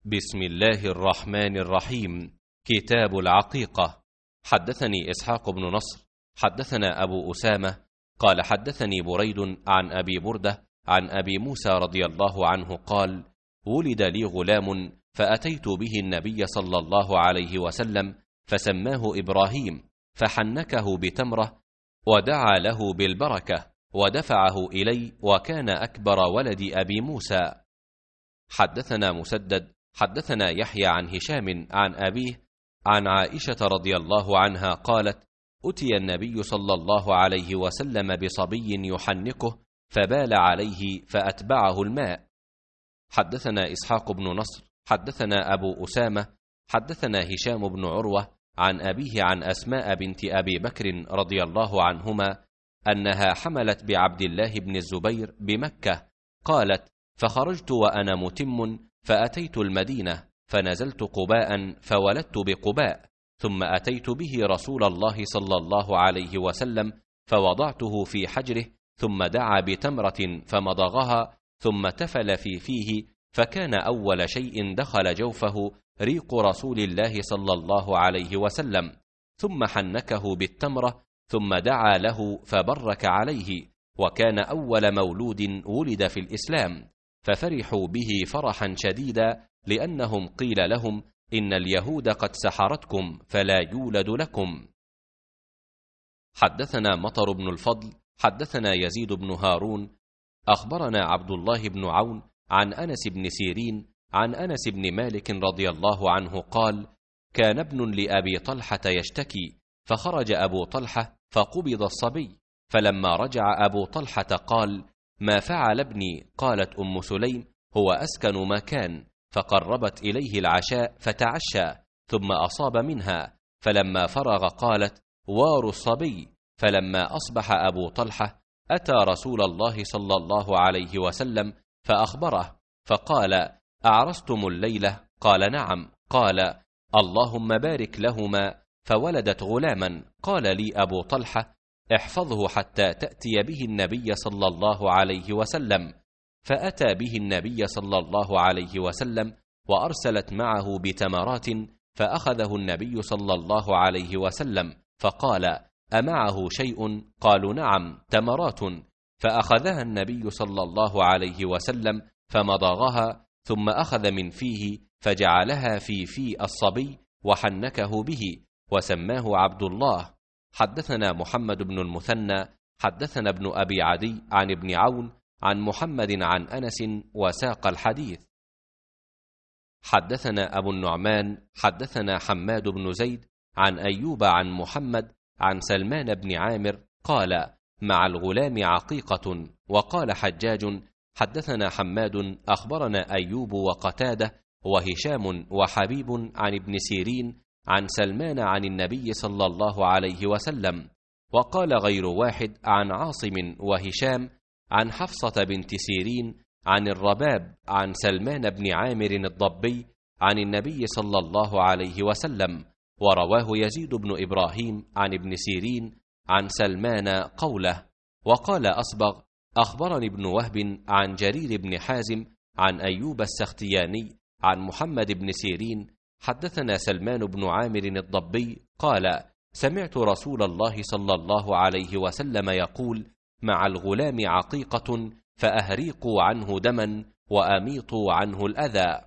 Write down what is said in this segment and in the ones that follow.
بسم الله الرحمن الرحيم. كتاب العقيقة. حدثني إسحاق بن نصر حدثنا أبو أسامة قال حدثني بريد عن أبي بردة عن أبي موسى رضي الله عنه قال: ولد لي غلام فأتيت به النبي صلى الله عليه وسلم فسماه إبراهيم، فحنكه بتمرة ودعا له بالبركة ودفعه إلي، وكان أكبر ولد أبي موسى. حدثنا مسدد حدثنا يحيى عن هشام عن أبيه عن عائشة رضي الله عنها قالت: أتي النبي صلى الله عليه وسلم بصبي يحنكه فبال عليه فأتبعه الماء. حدثنا إسحاق بن نصر حدثنا أبو أسامة حدثنا هشام بن عروة عن أبيه عن أسماء بنت أبي بكر رضي الله عنهما أنها حملت بعبد الله بن الزبير بمكة. قالت: فخرجت وأنا متم فأتيت المدينة فنزلت قباء فولدت بقباء، ثم أتيت به رسول الله صلى الله عليه وسلم فوضعته في حجره، ثم دعا بتمرة فمضغها ثم تفل في فيه، فكان أول شيء دخل جوفه ريق رسول الله صلى الله عليه وسلم، ثم حنكه بالتمرة ثم دعا له فبرك عليه، وكان أول مولود ولد في الإسلام، ففرحوا به فرحا شديدا، لأنهم قيل لهم: إن اليهود قد سحرتكم فلا يولد لكم. حدثنا مطر بن الفضل حدثنا يزيد بن هارون أخبرنا عبد الله بن عون عن أنس بن سيرين عن أنس بن مالك رضي الله عنه قال: كان ابن لأبي طلحة يشتكي، فخرج أبو طلحة فقبض الصبي، فلما رجع أبو طلحة قال: ما فعل ابني؟ قالت أم سليم: هو أسكن ما كان، فقربت إليه العشاء فتعشى، ثم أصاب منها، فلما فرغ قالت: وار الصبي. فلما أصبح أبو طلحة أتى رسول الله صلى الله عليه وسلم فأخبره، فقال: أعرستم الليلة؟ قال: نعم. قال: اللهم بارك لهما، فولدت غلاما. قال لي أبو طلحة: احفظه حتى تأتي به النبي صلى الله عليه وسلم. فأتى به النبي صلى الله عليه وسلم، وأرسلت معه بتمرات، فأخذه النبي صلى الله عليه وسلم فقال: أمعه شيء؟ قالوا: نعم، تمرات. فأخذها النبي صلى الله عليه وسلم فمضغها، ثم أخذ من فيه فجعلها في الصبي وحنكه به، وسماه عبد الله. حدثنا محمد بن المثنى حدثنا ابن أبي عدي عن ابن عون عن محمد عن أنس وساق الحديث. حدثنا أبو النعمان حدثنا حماد بن زيد عن أيوب عن محمد عن سلمان بن عامر قال: مع الغلام عقيقة. وقال حجاج: حدثنا حماد أخبرنا أيوب وقتادة وهشام وحبيب عن ابن سيرين عن سلمان عن النبي صلى الله عليه وسلم. وقال غير واحد عن عاصم وهشام عن حفصة بنت سيرين عن الرباب عن سلمان بن عامر الضبي عن النبي صلى الله عليه وسلم. ورواه يزيد بن إبراهيم عن ابن سيرين عن سلمان قوله. وقال أصبغ: أخبرني ابن وهب عن جرير بن حازم عن أيوب السختياني عن محمد بن سيرين حدثنا سلمان بن عامر الضبي قال: سمعت رسول الله صلى الله عليه وسلم يقول: مع الغلام عقيقة، فأهريقوا عنه دما وأميطوا عنه الأذى.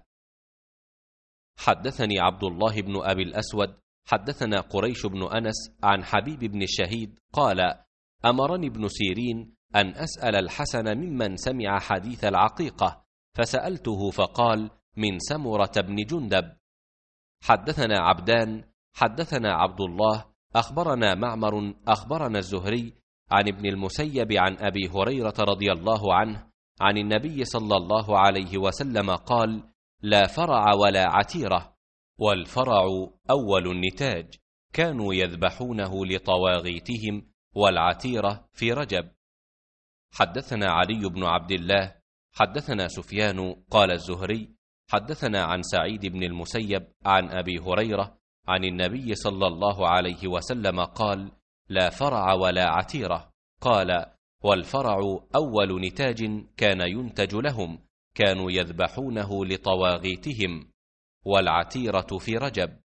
حدثني عبد الله بن أبي الأسود حدثنا قريش بن أنس عن حبيب بن الشهيد قال: أمرني ابن سيرين أن أسأل الحسن ممن سمع حديث العقيقة، فسألته فقال: من سمرة بن جندب. حدثنا عبدان حدثنا عبد الله أخبرنا معمر أخبرنا الزهري عن ابن المسيب عن أبي هريرة رضي الله عنه عن النبي صلى الله عليه وسلم قال: لا فرع ولا عتيرة، والفرع أول النتاج، كانوا يذبحونه لطواغيتهم، والعتيرة في رجب. حدثنا علي بن عبد الله حدثنا سفيان قال الزهري حدثنا عن سعيد بن المسيب عن أبي هريرة عن النبي صلى الله عليه وسلم قال: لا فرع ولا عتيرة. قال: والفرع أول نتاج كان ينتج لهم، كانوا يذبحونه لطواغيتهم. والعتيرة في رجب.